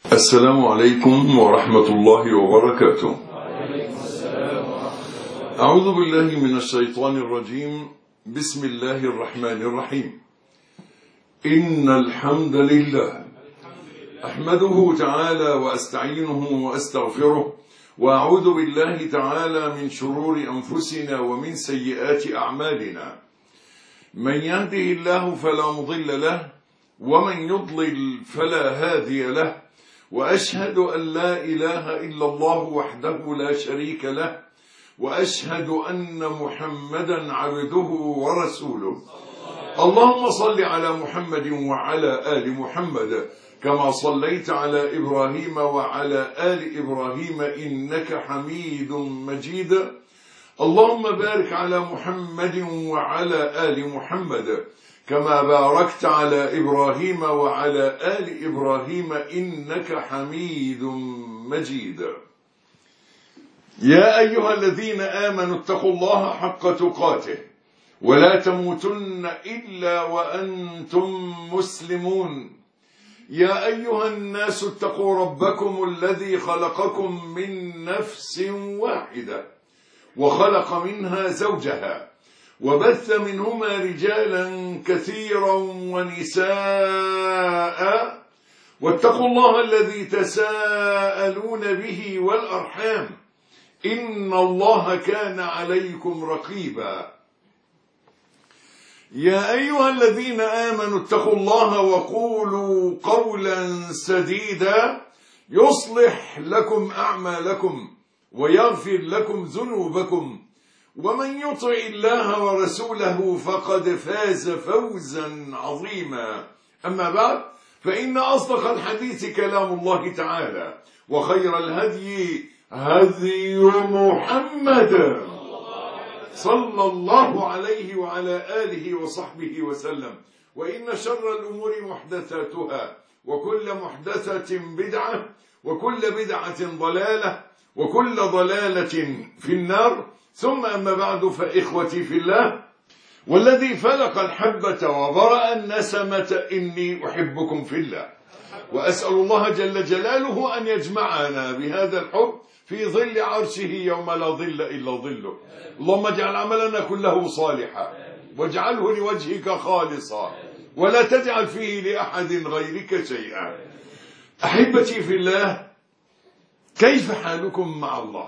السلام عليكم ورحمة الله وبركاته. أعوذ بالله من الشيطان الرجيم. بسم الله الرحمن الرحيم. إن الحمد لله أحمده تعالى وأستعينه وأستغفره، وأعوذ بالله تعالى من شرور أنفسنا ومن سيئات أعمالنا. من يهده الله فلا مضل له، ومن يضلل فلا هادي له، وأشهد أن لا إله إلا الله وحده لا شريك له، وأشهد أن محمدا عبده ورسوله. اللهم صل على محمد وعلى آل محمد كما صليت على إبراهيم وعلى آل إبراهيم إنك حميد مجيد. اللهم بارك على محمد وعلى آل محمد كما باركت على إبراهيم وعلى آل إبراهيم إنك حميد مجيد. يا أيها الذين آمنوا اتقوا الله حق تقاته ولا تموتن إلا وأنتم مسلمون. يا أيها الناس اتقوا ربكم الذي خلقكم من نفس واحدة وخلق منها زوجها وبث منهما رجالا كثيرا ونساء، واتقوا الله الذي تساءلون به والأرحام إن الله كان عليكم رقيبا. يا أيها الذين آمنوا اتقوا الله وقولوا قولا سديدا يصلح لكم أعمالكم ويغفر لكم ذنوبكم، ومن يطع الله ورسوله فقد فاز فوزا عظيما. أما بعد، فإن أصدق الحديث كلام الله تعالى، وخير الهدي هدي محمد صلى الله عليه وعلى آله وصحبه وسلم. وإن شر الأمور محدثاتها، وكل محدثة بدعة، وكل بدعة ضلالة، وكل ضلالة في النار. ثم أما بعد، فإخوتي في الله، والذي فلق الحبة وبرأ النسمة إني أحبكم في الله، وأسأل الله جل جلاله أن يجمعنا بهذا الحب في ظل عرشه يوم لا ظل إلا ظله. اللهم اجعل عملنا كله صالحا، واجعله لوجهك خالصا، ولا تجعل فيه لأحد غيرك شيئا. أحبتي في الله، كيف حالكم مع الله؟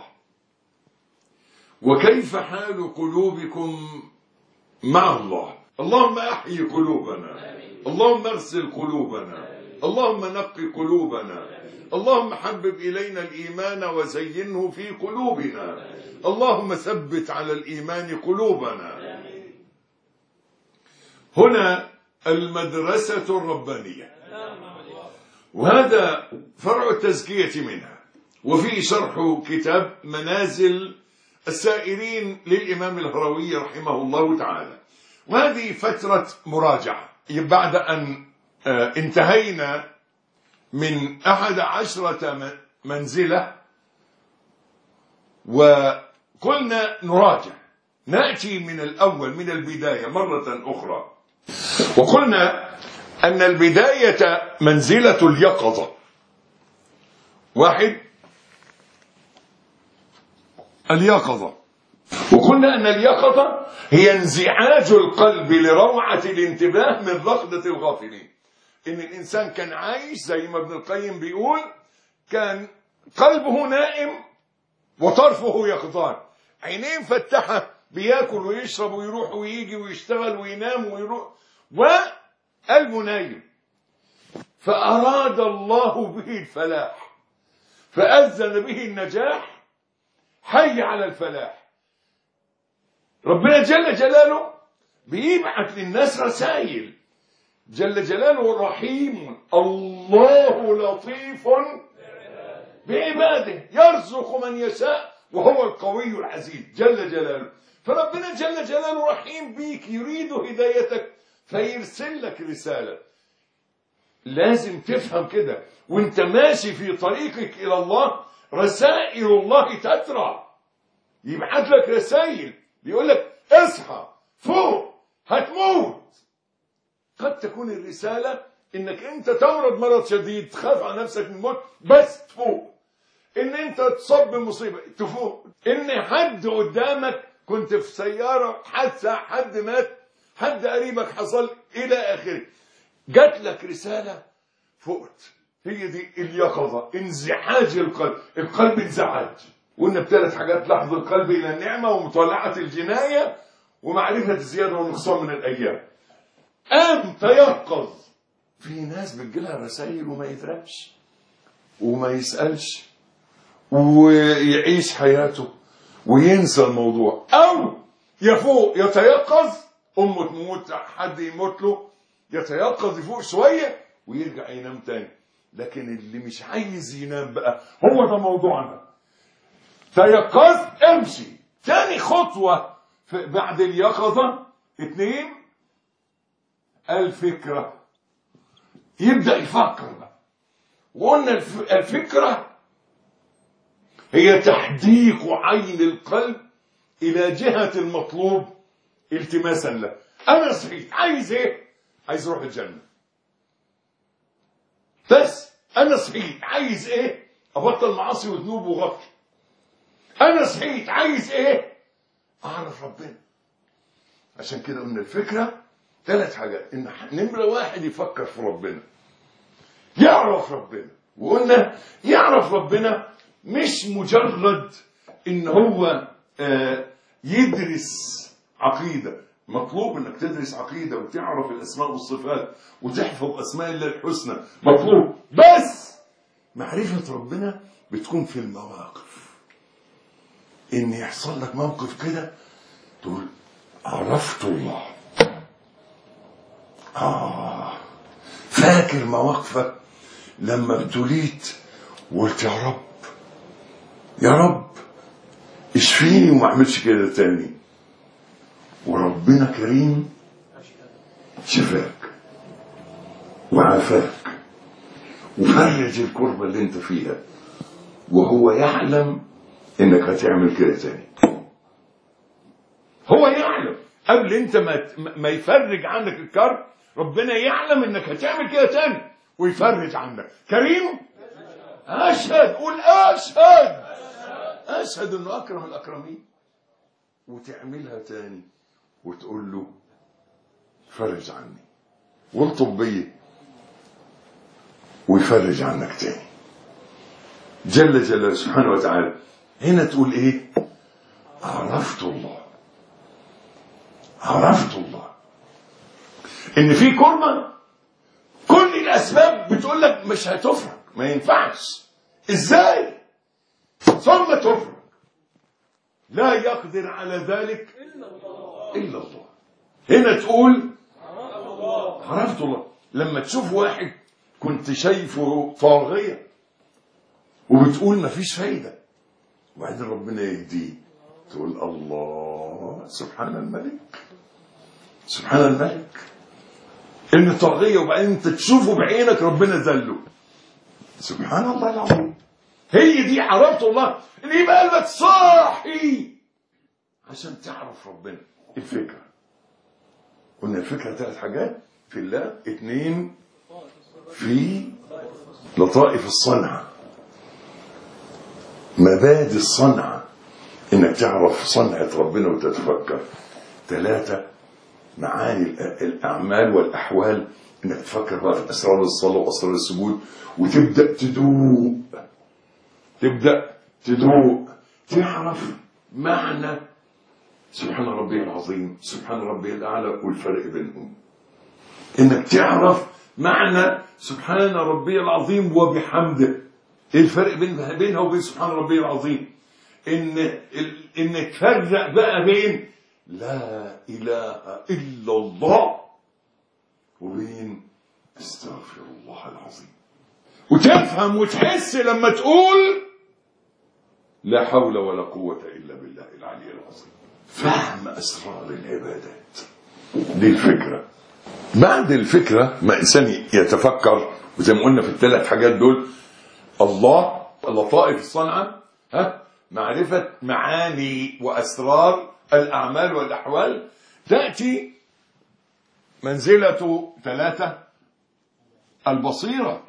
وكيف حال قلوبكم مع الله؟ اللهم أحيي قلوبنا، اللهم اغسل قلوبنا، اللهم نقي قلوبنا، اللهم حبب إلينا الإيمان وزينه في قلوبنا، اللهم ثبت على الإيمان قلوبنا. هنا المدرسة الربانية، وهذا فرع التزكية منها، وفيه شرح كتاب منازل السائرين للإمام الهروي رحمه الله تعالى. وهذه فترة مراجعة بعد أن انتهينا من 11 منزلة، وقلنا نراجع، نأتي من الأول من البداية مرة أخرى. وقلنا أن البداية منزلة اليقظة. واحد، اليقظة. وقلنا أن اليقظة هي انزعاج القلب لروعة الانتباه من رقدة الغافلين. إن الإنسان كان عايش زي ما ابن القيم بيقول، كان قلبه نائم وطرفه يقظان، عينيه مفتحة، بياكل ويشرب ويروح ويجي ويشتغل وينام ويروح، وقلبه نايم. فأراد الله به الفلاح، فأذن به النجاح، حي على الفلاح. ربنا جل جلاله بيبعث للناس رسائل. جل جلاله رحيم، الله لطيف بعباده يرزق من يشاء وهو القوي العزيز جل جلاله. فربنا جل جلاله رحيم بيك، يريد هدايتك فيرسل لك رسالة. لازم تفهم كده وانت ماشي في طريقك إلى الله، رسائل الله تترى، يبعث لك رسائل يقول لك اصحى فوق هتموت. قد تكون الرسالة انك انت تمرض مرض شديد تخاف على نفسك من الموت بس تفوق، ان انت تصاب بمصيبه تفوق، ان حد قدامك كنت في سياره حادثه حد مات حد قريبك حصل الى اخره، جات لك رساله فقت. هي دي اليقظه، انزعاج القلب. القلب انزعاج، وقلنا بثلاث حاجات: لحظ القلب الى النعمه، ومطالعه الجنايه، ومعرفه الزياده والنقصان من الايام. قام تيقظ. في ناس بتجيلها رسائل وما يدركش وما يسالش ويعيش حياته وينسى الموضوع، او يفوق يتيقظ، امه تموت حد يموت له يتيقظ يفوق شويه ويرجع ينام تاني. لكن اللي مش عايز ينام بقى هو ده موضوعنا. تيقظت امشي. تاني خطوه بعد اليقظه 2 الفكره. يبدا يفكر بقى. وقلنا الفكره هي تحديق عين القلب الى جهه المطلوب التماسا له. انا صحيت عايز ايه؟ عايز اروح الجنه. بس انا صحيت عايز ايه؟ ابطل معاصي وذنوب وغفل. انا صحيت عايز ايه؟ اعرف ربنا. عشان كده قلنا الفكره 3 حاجات: ان نمره 1 يفكر في ربنا، يعرف ربنا. وقلنا يعرف ربنا مش مجرد ان هو يدرس عقيده. مطلوب انك تدرس عقيده وتعرف الاسماء والصفات وتحفظ اسماء الله الحسنى، مطلوب. بس معرفه ربنا بتكون في المواقف. ان يحصل لك موقف كده تقول عرفت الله. فاكر مواقفك لما ابتليت وقلت يا رب يا رب اشفيني وما اعملش كده تاني، وربنا كريم شفاك وعافاك وفرج الكربة اللي انت فيها، وهو يعلم انك هتعمل كده تاني. هو يعلم قبل انت ما يفرج عنك الكرب. ربنا يعلم انك هتعمل كده تاني ويفرج عنك. كريم. اشهد. قول اشهد. اشهد انه اكرم الاكرمين. وتعملها تاني وتقول له فرج عني والطب بيا ويفرج عنك تاني جل جلاله سبحانه وتعالى. هنا تقول ايه؟ عرفت الله. عرفت الله ان في كربة كل الاسباب بتقول لك مش هتفرج، ما ينفعش. ازاي؟ ثم تفرج. لا يقدر على ذلك الا الله. هنا تقول عرفت الله. لما تشوف واحد كنت شايفه طاغية وبتقول ما فيش فايدة وبعدين ربنا يهديه، تقول الله سبحان الملك سبحان الملك. ان طاغية وبعدين انت تشوفه بعينك ربنا ذله، سبحان الله العظيم. هي دي عرفت الله اللي يبقى قلبك صاحي عشان تعرف ربنا. الفكرة قلنا الفكرة 3 حاجات: في الله، 2 في لطائف الصنعة، مبادئ الصنعة انك تعرف صنعة ربنا وتتفكر، 3 معاني الاعمال والاحوال، انك تفكر بقى في اسرار الصلاة واسرار السجود وتبدأ تدوق تعرف معنى سبحان ربي العظيم سبحان ربي الأعلى والفرق بينهم. إنك تعرف معنى سبحان ربي العظيم وبحمده. إيه الفرق بينها وبين سبحان ربي العظيم؟ إن تفرق بقى بين لا إله إلا الله وبين استغفر الله العظيم. وتفهم وتحس لما تقول لا حول ولا قوة إلا بالله العلي العظيم. فهم أسرار العبادات. دي الفكرة. بعد الفكرة ما إنسان يتفكر، وزي ما قلنا في ال3 حاجات دول: الله، لطائف الصنعة، معرفة معاني وأسرار الأعمال والأحوال. تأتي منزلة 3 البصيرة.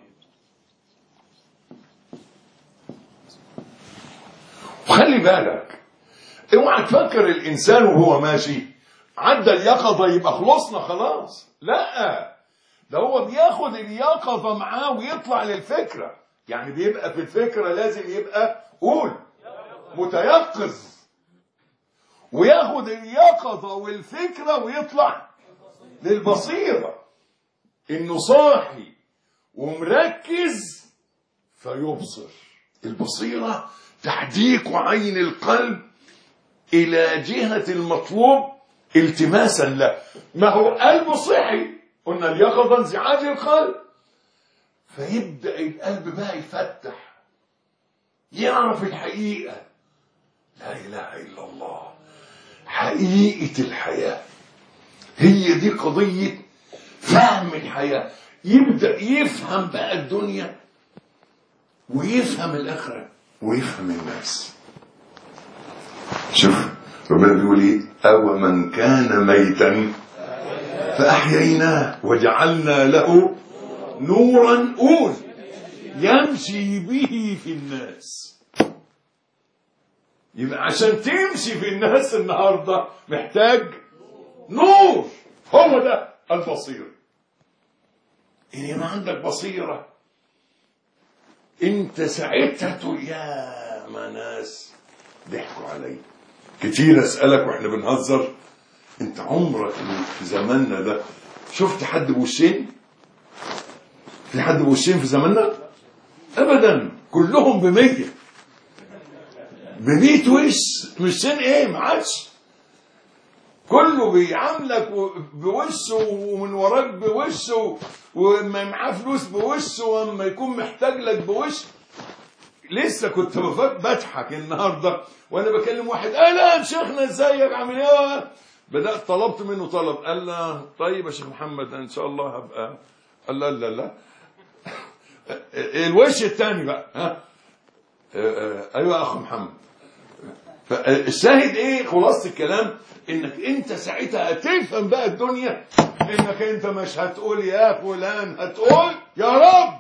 وخلي بالك، اوعى تفكر الانسان وهو ماشي عدى اليقظة يبقى خلصنا خلاص، لا، ده هو بياخد اليقظة معاه ويطلع للفكرة. يعني بيبقى في الفكرة لازم يبقى متيقظ، وياخد اليقظة والفكرة ويطلع للبصيرة، انه صاحي ومركز فيبصر. البصيرة تحديق عين القلب الى جهة المطلوب التماسا له. ما هو قلبه صحي، قلنا اليقظة انزعاج القلب، فيبدأ القلب بقى يفتح، يعرف الحقيقة، لا إله إلا الله، حقيقة الحياة. هي دي قضية فهم الحياة. يبدأ يفهم بقى الدنيا ويفهم الآخرة ويفهم الناس. شوف ربنا بيقول ايه؟ أو من كان ميتا فأحييناه وجعلنا له نورا يمشي به في الناس. يبقى عشان تمشي في الناس النهاردة محتاج نور. هو ده البصيرة. إن ما عندك بصيرة انت ساعتها تقول يا ما ناس ضحكوا علي كتير. اسألك واحنا بنهزر، انت عمرك في زماننا ده شفت حد بوشين؟ في حد بوشين في زماننا؟ ابدا، كلهم ب100 وش. وشين ايه؟ ما عادش، كله بيعاملك بوشه ومن وراك بوشه، وما معاه فلوس بوشه، واما يكون محتاج لك بوش. لسه كنت بضحك النهارده وانا بكلم واحد، لا شيخنا ازيك عامل ايه؟ بدات طلبت منه طلب، قال لا طيب يا شيخ محمد ان شاء الله هبقى. قال لا الوش الثاني بقى، ها ايوه يا اخ محمد. فالشاهد ايه؟ خلاصه الكلام انك انت ساعتها هتفهم بقى الدنيا، انك انت مش هتقول يا فلان، هتقول يا رب.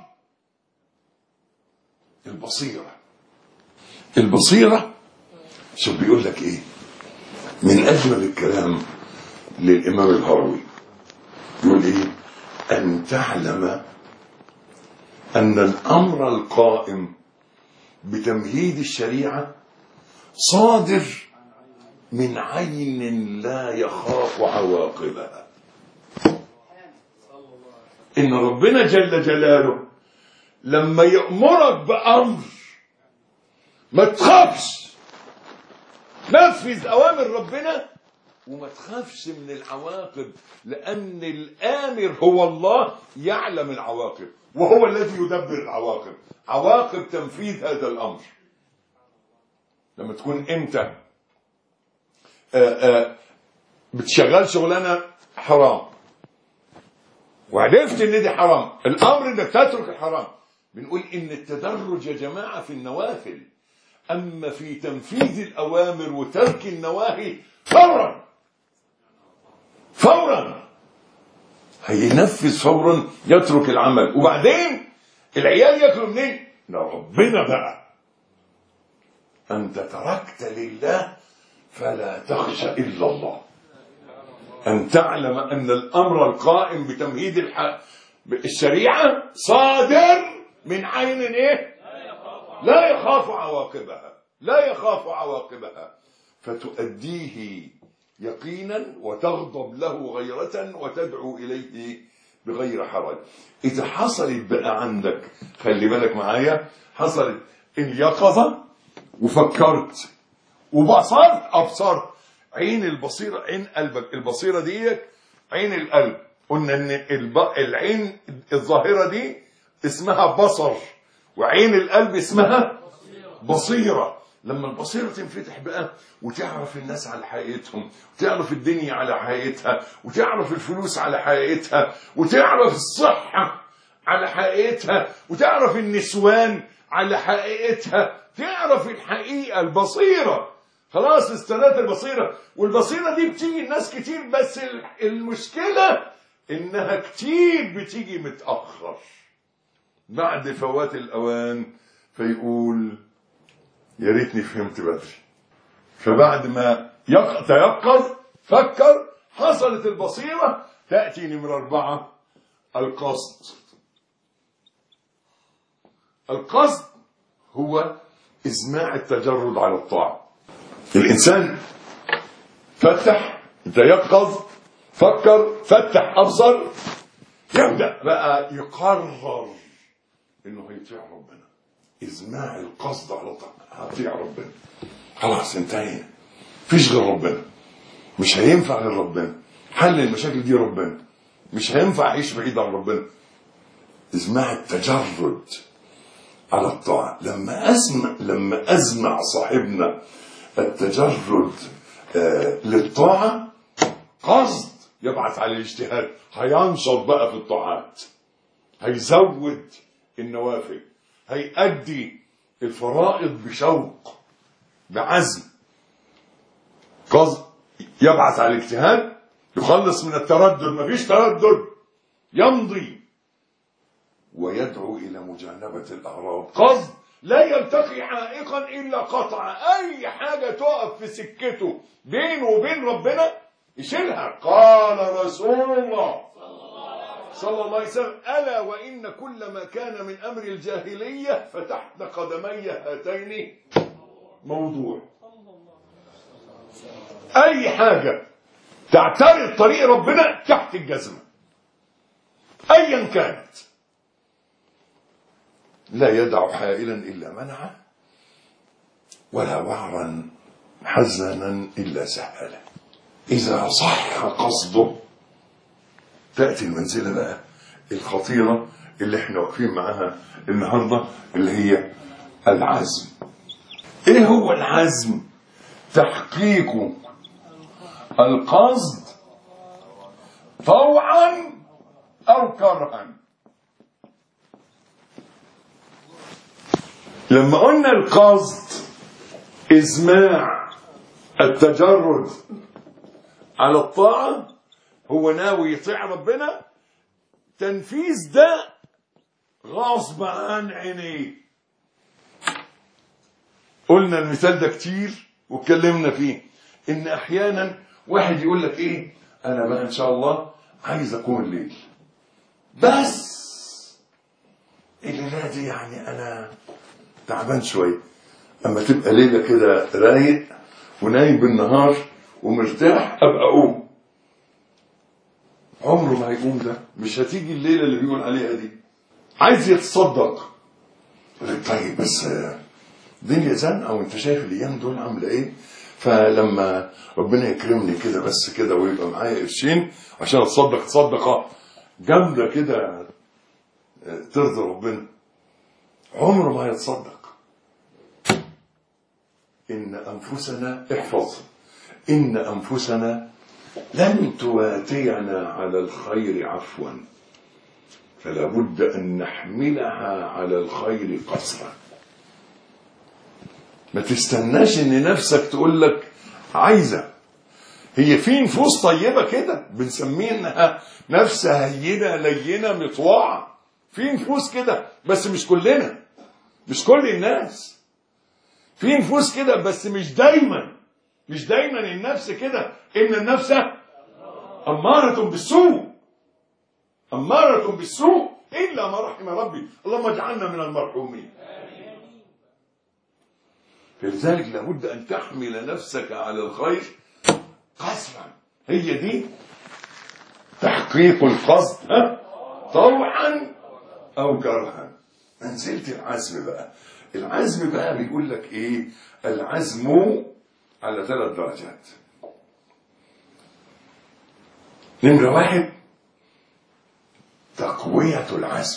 البصيرة شوف بيقول لك ايه من اجمل الكلام للامام الهروي، يقول ايه؟ ان تعلم ان الامر القائم بتمهيد الشريعة صادر من عين لا يخاف عواقبها. ان ربنا جل جلاله لما يأمرك بأمر ما تخافش، نفذ أوامر ربنا وما تخافش من العواقب، لأن الآمر هو الله يعلم العواقب، وهو الذي يدبر العواقب، عواقب تنفيذ هذا الأمر. لما تكون أنت بتشغل شغلانة حرام وعرفت ان دي حرام، الامر انك تترك الحرام. بنقول ان التدرج يا جماعة في النوافل، اما في تنفيذ الاوامر وترك النواهي فورا هينفذ فورا، يترك العمل. وبعدين العيال ياكلوا منين؟ ربنا بقى. انت تركت لله فلا تخشى الا الله. أن تعلم أن الأمر القائم بتمهيد الشريعة صادر من عين إيه؟ لا يخاف عواقبها فتؤديه يقينا وتغضب له غيرة وتدعو إليه بغير حرج. إذا حصلت بقى عندك، خلي بالك معايا، حصلت اليقظة وفكرت أبصرت، عين البصيرة، عين قلبك. البصيرة دي عين القلب. قلنا ان العين الظاهرة دي اسمها بصر، وعين القلب اسمها بصيرة. لما البصيرة تنفتح بقى وتعرف الناس على حقيقتهم، وتعرف الدنيا على حقيقتها، وتعرف الفلوس على حقيقتها، وتعرف الصحة على حقيقتها، وتعرف النسوان على حقيقتها، تعرف الحقيقة. البصيرة خلاص استنات البصيرة. والبصيرة دي بتيجي الناس كتير، بس المشكلة انها كتير بتيجي متأخر. بعد فوات الأوان فيقول يا ريتني فهمت بدري. فبعد ما تيقظ فكر حصلت البصيرة، تأتي نمرة 4 القصد. القصد هو إزماع التجرد على الطاعة. الإنسان فتح تيقظ فكر فتح أبصر، يبدأ بقى يقرر إنه هيطيع ربنا. إزماع القصد على الطاعة، هطيع ربنا، خلاص انتهينا، مفيش غير ربنا، مش هينفع غير ربنا، حل المشاكل دي ربنا، مش هينفع أعيش بعيد عن ربنا. إزماع التجرد على الطاعة. لما أزمع صاحبنا التجرد للطاعة، قصد يبعث على الاجتهاد، هينشط بقى في الطاعات، هيزود النوافل، هيأدي الفرائض بشوق بعزم. قصد يبعث على الاجتهاد، يخلص من التردد، مفيش تردد، يمضي ويدعو إلى مجانبة الأعراض. قصد لا يلتقي عائقا إلا قطع، أي حاجة تقف في سكته بينه وبين ربنا يشيلها. قال رسول الله صلى الله عليه وسلم ألا وإن كل ما كان من أمر الجاهلية فتحت قدمي هاتين موضوع. أي حاجة تعترض طريق ربنا تحت الجزمة أيا كانت. لا يدع حائلا إلا منعه، ولا وعرا حزنا إلا سهله. إذا صح قصده تأتي المنزلة بقى الخطيرة اللي احنا واقفين معاها النهاردة، اللي هي العزم. ايه هو العزم؟ تحقيق القصد طوعا أو كرها. لما قلنا القصد إزماع التجرد على الطاعة، هو ناوي يطيع ربنا، تنفيذ ده غصب عن عينيه. قلنا المثال ده كتير واتكلمنا فيه، ان احيانا واحد يقول لك ايه، انا بقى ان شاء الله عايز اقوم الليل، بس الليله دي يعني انا تعبان شويه، اما تبقى ليله كده رايق ونايم بالنهار ومرتاح ابقى اقوم. عمره ما هيقوم، ده مش هتيجي الليله اللي بيقول عليها دي. عايز يتصدق، طيب بس الدنيا زنقه وانت شايف الايام دول عامله ايه، فلما ربنا يكرمني كده بس كده ويبقى معايا قرشين عشان اتصدق صدقه جامده كده ترضي ربنا، عمره ما يتصدق. ان انفسنا، احفظ، ان انفسنا لن تواتينا على الخير عفوا، فلا بد ان نحملها على الخير قسرا. ما تستناش ان نفسك تقول لك عايزه. هي في نفوس طيبه كده بنسميها نفس هينه لينه مطواعه، في نفوس كده بس مش كلنا، مش كل الناس. في نفوس كده بس مش دايما النفس كده، ان النفس اماره بالسوء الا ما رحم ربي، اللهم اجعلنا من المرحومين. فلذلك لابد أن تحمل نفسك على الخير قسرا. هي دي تحقيق القصد، طوعا أو كرها. منزلة العزم بقى، العزم بقى بيقول لك إيه؟ العزم على 3 درجات. نمرة 1 تقوية العزم.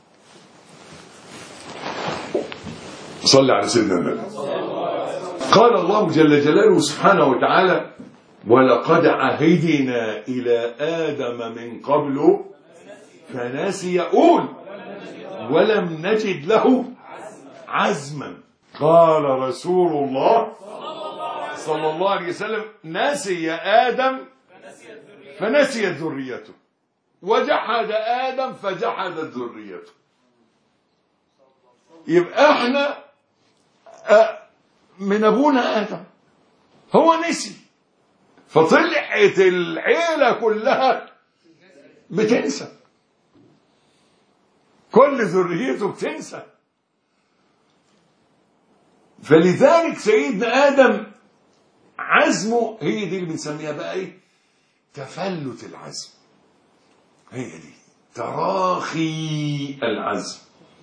صلى على سيدنا النبي. قال الله جل جلاله سبحانه وتعالى ولقد عهدنا إلى آدم من قبل فنسي، يقول ولم نجد له عزما. قال رسول الله صلى الله عليه وسلم نسي آدم فنسيت ذريته، وجحد آدم فجحدت ذريته. يبقى احنا من ابونا ادم، هو نسي، فطلعت العيله كلها بتنسى، كل ذريته بتنسى. فلذلك سيدنا ادم عزمه، هي دي اللي بنسميها بقى ايه؟ تفلت العزم. هي دي تراخي العزم،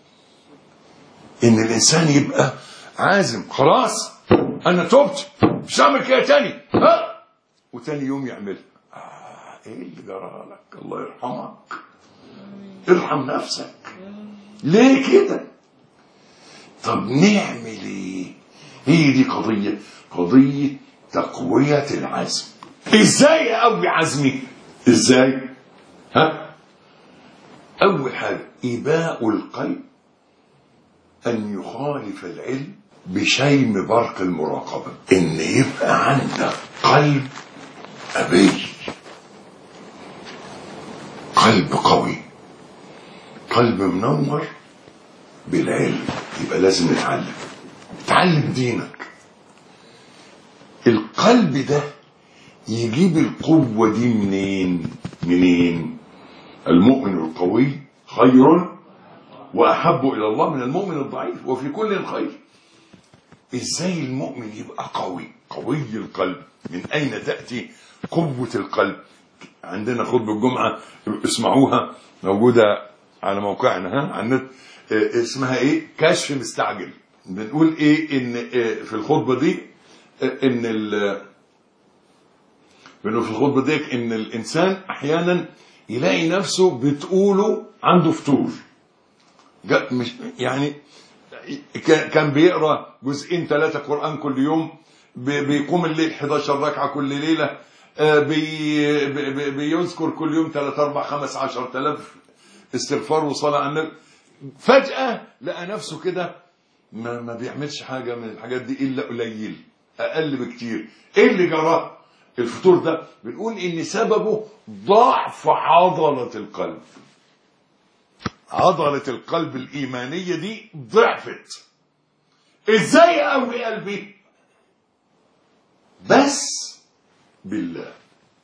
ان الانسان يبقى عازم خلاص انا تبت مش هعمل كده تاني، وتاني يوم يعملها. ايه اللي جرى لك؟ الله يرحمك، ارحم نفسك، ليه كده؟ طب نعمل ايه؟ هي دي قضية تقوية العزم. ازاي اقوي عزمي؟ ازاي؟ اول حاجة اباء القلب ان يخالف العلم بشيم برق المراقبة، ان يبقى عندك قلب ابي، قلب قوي، قلب منور بالعلم. يبقى لازم تعلم دينك. القلب ده يجيب القوة دي منين؟ المؤمن القوي خير وأحب إلى الله من المؤمن الضعيف وفي كل خير. إزاي المؤمن يبقى قوي القلب؟ من أين تأتي قوة القلب؟ عندنا خطبة الجمعة اسمعوها، موجودة على موقعنا على النت، اسمها ايه؟ كشف مستعجل. بنقول ايه؟ ان في الخطبة دي بنقول في الخطبة دي ان الانسان احيانا يلاقي نفسه بتقوله عنده فتور، مش يعني كان بيقرأ 2-3 قرآن كل يوم، بيقوم الليل 11 ركعة كل ليلة، بيذكر كل يوم 3-4-5-10,000 استغفار وصلاة على النبي. فجأة لقى نفسه كده ما بيعملش حاجة من الحاجات دي إلا قليل، أقل بكتير. إيه اللي جرى؟ الفتور ده بنقول إن سببه ضعف عضلة القلب. عضلة القلب الإيمانية دي ضعفت. إزاي أقوي قلبي؟ بس بالله،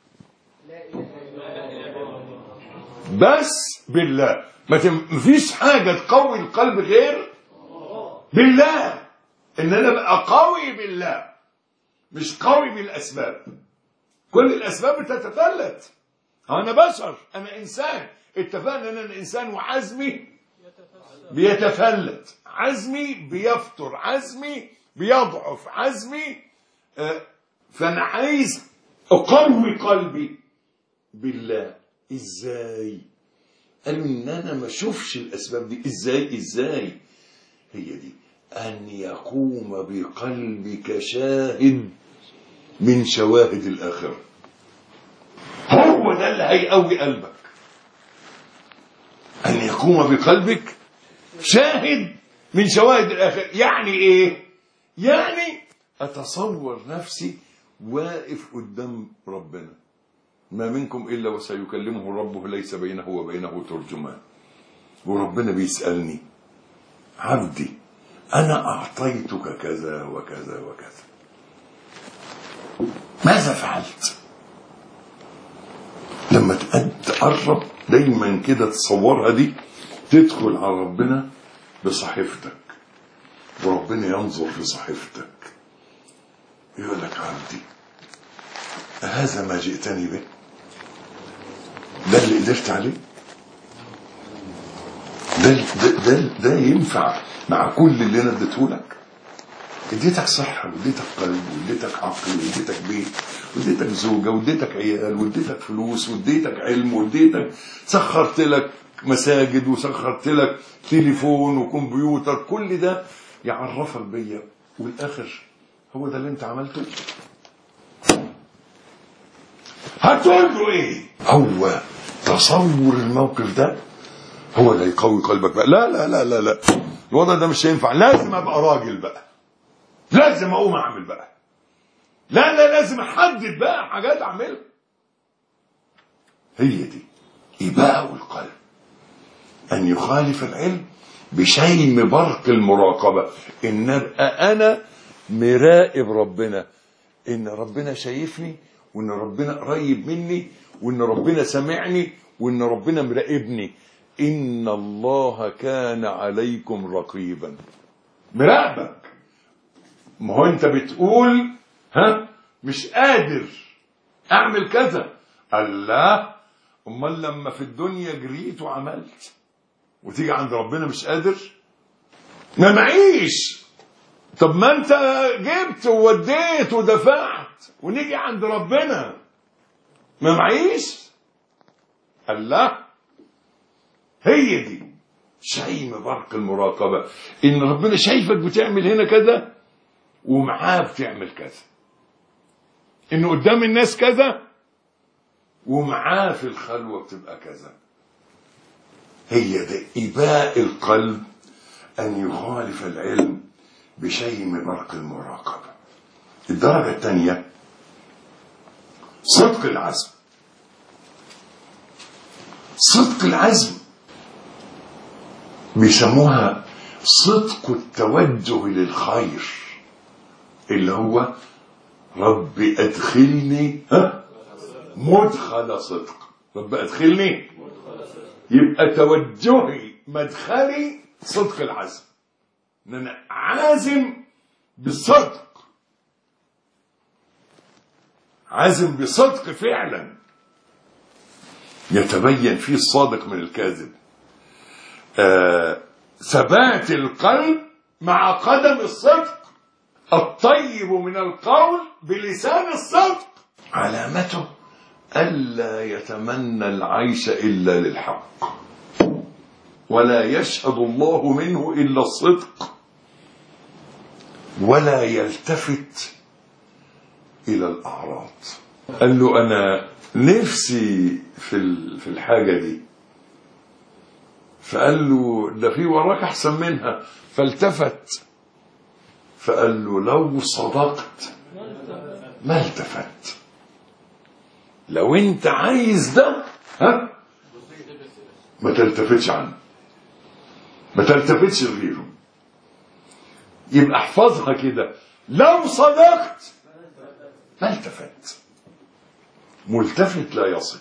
بس بالله. مفيش حاجة تقوي القلب غير بالله. ان انا ابقى قوي بالله، مش قوي بالاسباب. كل الاسباب بتتفلت، انا بشر، انا انسان. اتفقنا ان انا انسان وعزمي بيتفلت، عزمي بيفتر، عزمي بيضعف، عزمي فانا عايز اقوي قلبي بالله. ازاي؟ قالوا ان انا ما اشوفش الاسباب دي. ازاي؟ هي دي ان يقوم بقلبك شاهد من شواهد الاخره. هو ده اللي هيقوي قلبك، ان يقوم بقلبك شاهد من شواهد الاخره. يعني ايه؟ يعني اتصور نفسي واقف قدام ربنا، ما منكم إلا وسيكلمه ربه ليس بينه وبينه ترجمان، وربنا بيسألني عبدي أنا أعطيتك كذا وكذا وكذا، ماذا فعلت؟ لما تقرب دايما كده تصورها دي، تدخل على ربنا بصحيفتك وربنا ينظر في صحيفتك يقول لك عبدي هذا ما جئتني به؟ ده اللي قدرت عليه؟ ده ينفع مع كل اللي انا اديته لك؟ اديتك صحه واديتك قلب واديتك عقل واديتك بيت واديتك زوجه واديتك عيال واديتك فلوس واديتك علم واديتك، سخرت لك مساجد وسخرت لك تليفون وكمبيوتر، كل ده يعرفك بيا، والاخر هو ده اللي انت عملته؟ هتقول له ايه؟ هو تصور الموقف ده هو اللي يقوي قلبك بقى. لا لا لا لا لا، الوضع ده مش هينفع، لازم ابقى راجل بقى، لازم اقوم اعمل بقى، لا لازم احدد بقى حاجات اعملها. هي دي إباء القلب، ان يخالف العلم بشيم برق المراقبة، إن أبقى أنا مراقب ربنا، إن ربنا شايفني، وإن ربنا قريب مني، وإن ربنا سمعني، وإن ربنا مراقبني. إن الله كان عليكم رقيبا. مراقبك. ما هو أنت بتقول مش قادر أعمل كذا. الله، أمال لما في الدنيا جريت وعملت، وتيجي عند ربنا مش قادر؟ ما معيش. طب ما انت جبت ووديت ودفعت، ونيجي عند ربنا ما معيش. الله، هي دي شيم برق المراقبة، ان ربنا شايفك بتعمل هنا كذا ومعاه بتعمل كذا، انه قدام الناس كذا ومعاه في الخلوة بتبقى كذا. هي ده إباء القلب، أن يخالف العلم بشيم برق المراقبة. الدرجة الثانية صدق العزم. صدق العزم بيسموها صدق التوجه للخير، اللي هو رب أدخلني مدخل صدق. رب أدخلني، يبقى توجهي مدخلي صدق العزم، ان انا عازم بالصدق، عازم بصدق فعلا يتبين فيه الصادق من الكاذب. ثبات القلب مع قدم الصدق، الطيب من القول بلسان الصدق، علامته ألا يتمنى العيش إلا للحق، ولا يشهد الله منه إلا الصدق، ولا يلتفت إلى الأعراض. قال له أنا نفسي في الحاجة دي، فقال له ده في وراك أحسن منها، فالتفت فقال له لو صدقت ما التفت. لو انت عايز ده ما تلتفتش عنه، ما تلتفتش لغيره. يبقى احفظها كده، لو صدقت ما التفت. ملتفت لا يصل،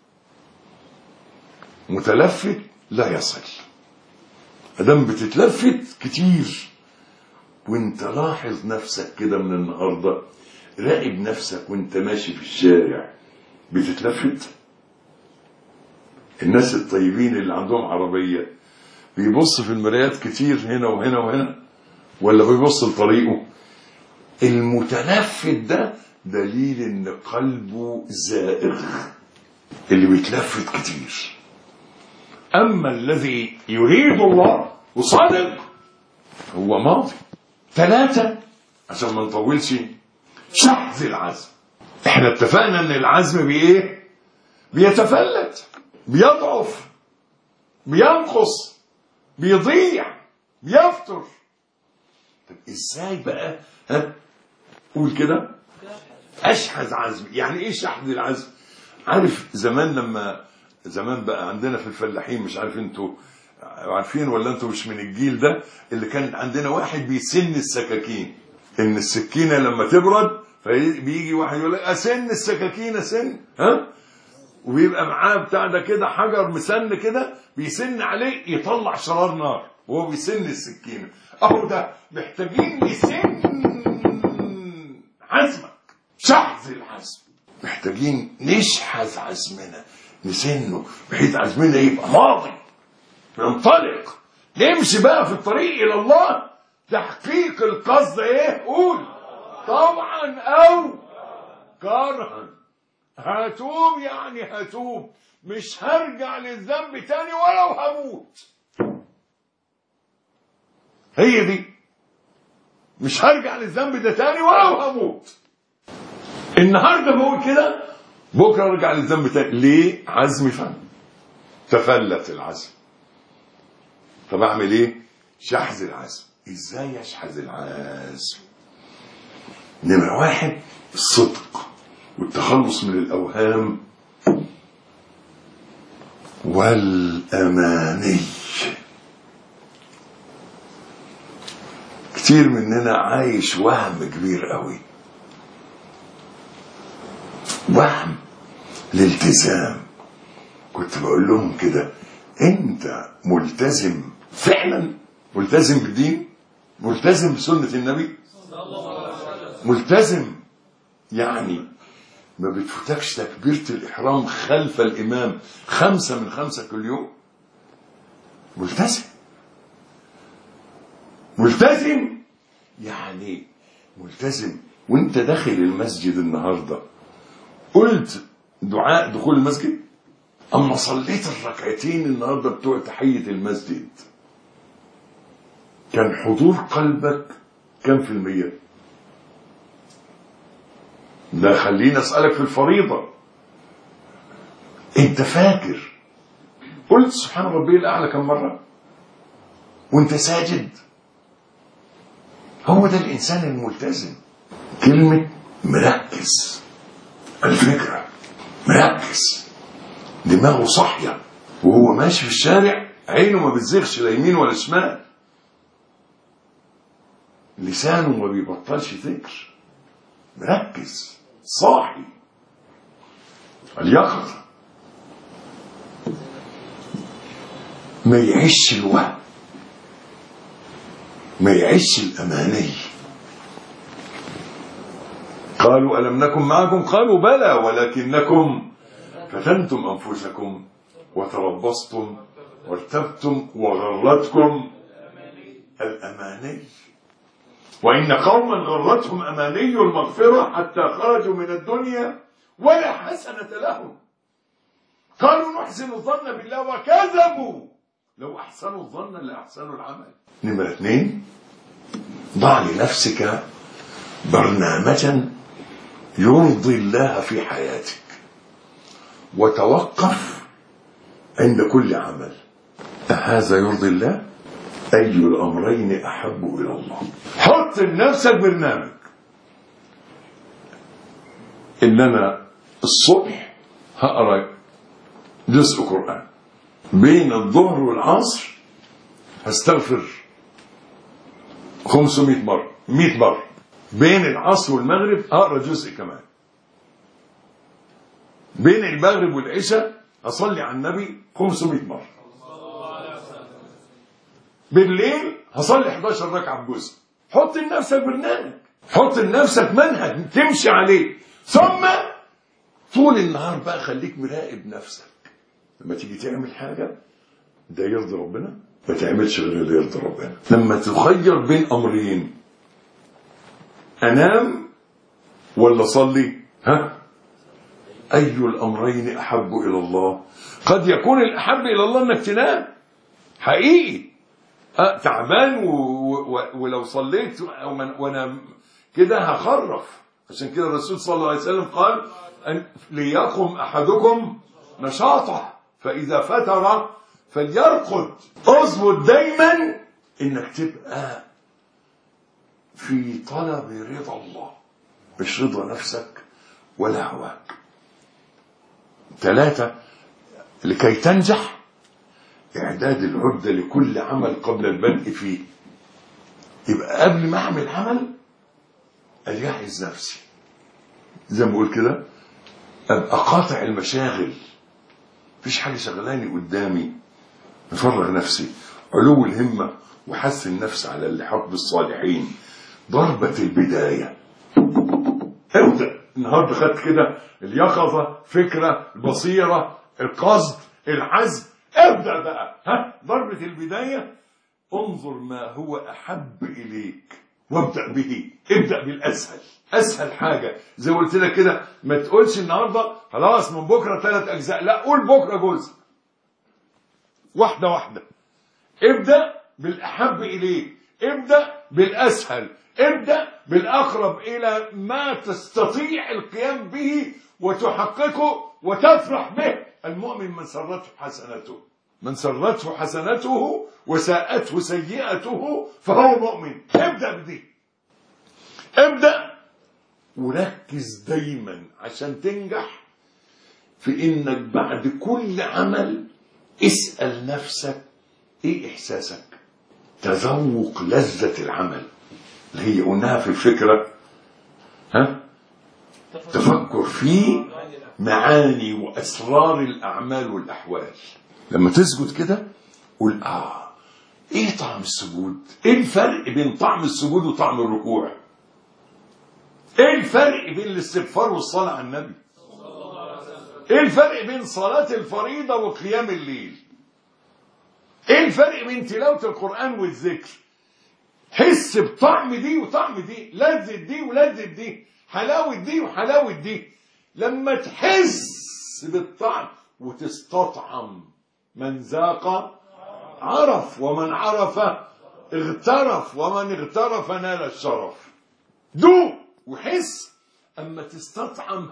متلفت لا يصل. ادام بتتلفت كتير، وانت لاحظ نفسك كده من النهارده، راقب نفسك وانت ماشي في الشارع بتتلفت. الناس الطيبين اللي عندهم عربية بيبص في المرايات كتير هنا وهنا وهنا، ولا بيبص لطريقه؟ المتلفت ده دليل ان قلبه زائغ، اللي بيتلفت كتير. اما الذي يريد الله وصادق هو ماضي. 3 عشان ما نطولش، شحذ العزم. احنا اتفقنا ان العزم بايه؟ بيتفلت، بيضعف، بينقص، بيضيع، بيفتر. طب ازاي بقى؟ قول كده، اشحذ عزم. يعني ايه شحذ العزم؟ عارف زمان بقى عندنا في الفلاحين، مش عارف انتوا عارفين ولا انتوا مش من الجيل ده، اللي كان عندنا واحد بيسن السكاكين، ان السكينه لما تبرد فبيجي واحد يقول لك اسن السكاكين اسن، وبيبقى معاه بتاع ده كده حجر مسن كده بيسن عليه يطلع شرار نار وهو بيسن السكينه. اهو ده محتاجين نسن عزمك، شحذ العزم. محتاجين نشحذ عزمنا، نسنه بحيث عزمنا يبقى ماضي، ننطلق نمشي بقى في الطريق الى الله. تحقيق القصد ايه؟ قول طبعا او كرها. هتوب يعني هتوب، مش هرجع للذنب تاني ولو هموت. هي دي، مش هرجع للذنب ده تاني ولو هموت. النهارده بقول كده، بكره ارجع للذنب تاني. ليه؟ عزمي فن، تفلت العزم. طب اعمل ايه؟ شحذ العزم. ازاي اشحذ العزم؟ نمرة 1 الصدق والتخلص من الأوهام والأماني. كتير مننا عايش وهم كبير قوي، وهم الالتزام. كنت بقول لهم كده، انت ملتزم فعلا؟ ملتزم بالدين؟ ملتزم بسنة النبي؟ ملتزم يعني ما بتفوتكش تكبيرة الإحرام خلف الإمام 5 من 5 كل يوم؟ ملتزم. ملتزم يعني ملتزم. وانت داخل المسجد النهاردة قلت دعاء دخول المسجد؟ اما صليت الركعتين النهاردة بتوع تحية المسجد كان حضور قلبك كم في المية؟ لا، خليني اسألك في الفريضة، انت فاكر قلت سبحان ربي الأعلى كم مرة وانت ساجد؟ هو ده الإنسان الملتزم. كلمة مركز، الفكرة مركز، دماغه صاحية وهو ماشي في الشارع، عينه ما بتزغش لا يمين ولا شمال، لسانه ما بيبطلش ذكر، مركز صاحي. اليقظة، ما يعيش الوهم، ما يعيش الأماني. قالوا ألم نكن معكم؟ قالوا بلى ولكنكم فتنتم أنفسكم وتربصتم وارتبتم وغرتكم الأماني، وإن قوما غرتهم أماني المغفرة حتى خرجوا من الدنيا ولا حسنة لهم. قالوا نحسن الظن بالله وكذبوا، لو أحسنوا الظن لأحسنوا العمل. نمرة 2، ضع لنفسك برنامجا يرضي الله في حياتك وتوقف عند كل عمل. أهذا يرضي الله؟ أي الأمرين أحب إلى الله؟ حط لنفسك برنامج، إن أنا الصبح هقرأ جزء قرآن، بين الظهر والعصر هستغفر 500 مرة 100 مرة، بين العصر والمغرب هقرأ جزء كمان، بين المغرب والعشاء هصلي على النبي 500 مرة، بالليل هصلي 11 ركعة بجزء. حط لنفسك برنامج، حط لنفسك منهج تمشي عليه، ثم طول النهار بقى خليك مراقب نفسك. لما تيجي تعمل حاجة ده يرضي ربنا، ما تعملش غير اللي يرضي ربنا. لما تخير بين أمرين، أنام ولا صلي، أي الأمرين أحب إلى الله؟ قد يكون الأحب إلى الله أنك تنام حقيقي، تعبان ولو صليت وانا كده هخرف. عشان كده الرسول صلى الله عليه وسلم قال أن ليقم أحدكم نشاطه فإذا فتر فليرقد. اضبط دايما انك تبقى في طلب رضا الله، مش رضا نفسك ولا هواك. 3، لكي تنجح إعداد العدة لكل عمل قبل البدء فيه. يبقى قبل ما أعمل عمل أجهز نفسي، زي ما بقول كده، أبقى قاطع المشاغل، مفيش حاجة شغلاني قدامي، أفرغ نفسي، علو الهمة وحث النفس على اللحاق بالصالحين. ضربة البداية، ابدأ النهارده. خدت كده اليقظة، فكرة، البصيرة، القصد، العزم، ابدأ بقى. ضربة البداية، انظر ما هو أحب إليك وابدأ به. ابدأ بالأسهل، أسهل حاجة. زي ما قلت لك كده، ما تقولش النهارده خلاص من بكرة 3 أجزاء، لا، قول بكرة جزء، واحدة واحدة. ابدأ بالأحب إليك، ابدأ بالأسهل، ابدأ بالأقرب إلى ما تستطيع القيام به وتحققه وتفرح به. المؤمن من سرته حسنته، من سرته حسنته وساءته سيئته فهو مؤمن. ابدأ بدي، ابدأ وركز دايما عشان تنجح في انك بعد كل عمل اسأل نفسك ايه احساسك، تذوق لذة العمل. اللي هي قلناها في الفكرة، تفكر في معاني وأسرار الأعمال والأحوال. لما تسجد كده قول ايه طعم السجود؟ ايه الفرق بين طعم السجود وطعم الركوع؟ ايه الفرق بين الاستغفار والصلاة على النبي؟ ايه الفرق بين صلاة الفريضة وقيام الليل؟ ايه الفرق بين تلاوة القرآن والذكر؟ حس بطعم دي وطعم دي، لذة دي ولذة دي، حلاوة دي وحلاوة دي. لما تحس بالطعم وتستطعم، من ذاق عرف، ومن عرف اغترف، ومن اغترف نال الشرف. دوق وحس. أما تستطعم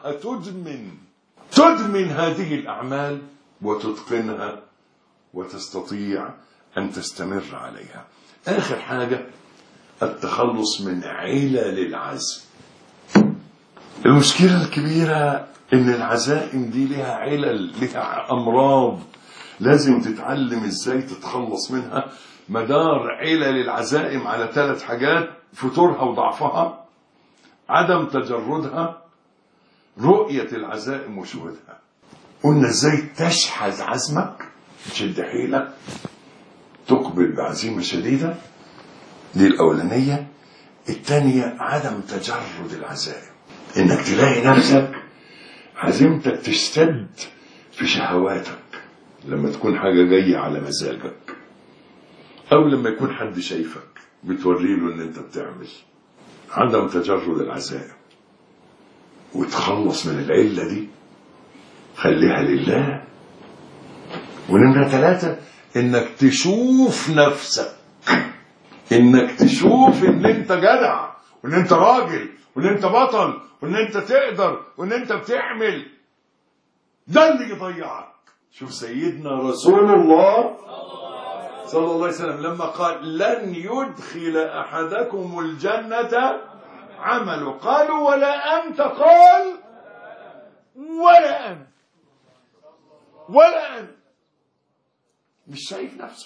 تدمن هذه الأعمال وتتقنها وتستطيع أن تستمر عليها. آخر حاجة التخلص من علل العزم. المشكلة الكبيرة إن العزائم دي لها علل، لها أمراض، لازم تتعلم إزاي تتخلص منها. مدار علل العزائم على 3 حاجات: فتورها وضعفها، عدم تجردها، رؤية العزائم وشهودها. قلنا إزاي تشحذ عزمك، تشد حيلك، تقبل بعزيمة شديدة. دي الأولانية. الثانية عدم تجرد العزائم، إنك تلاقي نفسك عزيمتك تشتد في شهواتك لما تكون حاجة جاية على مزاجك، أو لما يكون حد شايفك بتوريله إن أنت بتعمل. عدم تجرد العزائم، وتخلص من العلة دي، خليها لله. ونمرة 3 إنك تشوف نفسك، إنك تشوف إن أنت جدع، وإن أنت راجل، وإن أنت بطل، وإن أنت تقدر، وإن أنت بتعمل. ده اللي يضيعك. شوف سيدنا رسول الله صلى الله عليه وسلم لما قال: لن يدخل أحدكم الجنة عمله. قالوا: ولا أنت؟ قال: ولا أنا، ولا أنا. مش شايف نفسه،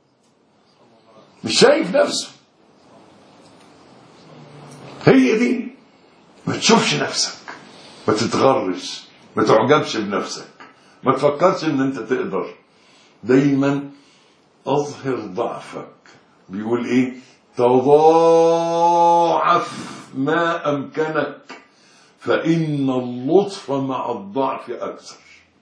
مش شايف نفسه. هي دي. ما تشوفش نفسك، ما تتغرش، ما تعجبش بنفسك، ما تفكرش ان انت تقدر. دايما اظهر ضعفك. بيقول ايه؟ تضاعف ما امكنك، فان اللطف مع الضعف اكثر.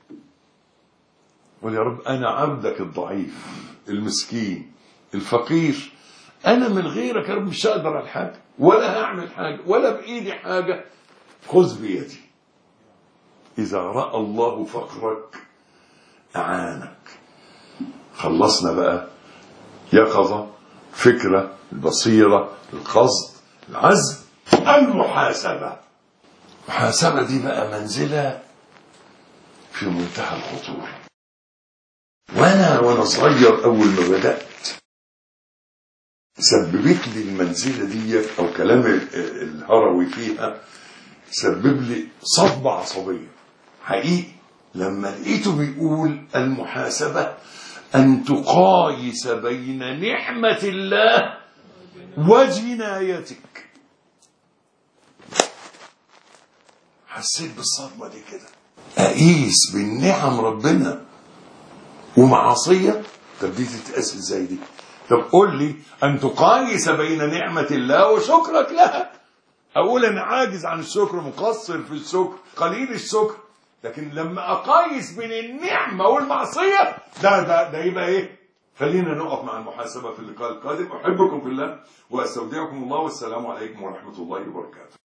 قل: يا رب انا عبدك الضعيف المسكين الفقير، انا من غيرك يا رب مش هقدر على حاجه، ولا هعمل حاجه، ولا بايدي حاجه. خذ بيدي. اذا راى الله فقرك اعانك. خلصنا بقى يقظه، فكره، البصيره، القصد، العزم، المحاسبه. المحاسبه دي بقى منزله في منتهى الخطوره. وانا صغير اول ما بدات سببت لي المنزله دي، او كلام الهروي فيها سبب لي صدمه عصبيه حقيقي. لما لقيته بيقول: المحاسبه ان تقايس بين نعمه الله وجنايتك. حسيت بالصدمه دي كده. اقيس بين نعم ربنا ومعاصيه؟ طب دي تتقاس ازاي دي؟ طب قول لي أن تقايس بين نعمة الله وشكرك لها. أقول أنا عاجز عن الشكر، مقصر في الشكر، قليل الشكر. لكن لما أقايس بين النعمة والمعصية ده يبقى إيه؟ خلينا نقف مع المحاسبة في اللقاء القادم. أحبكم في الله وأستودعكم الله، والسلام عليكم ورحمة الله وبركاته.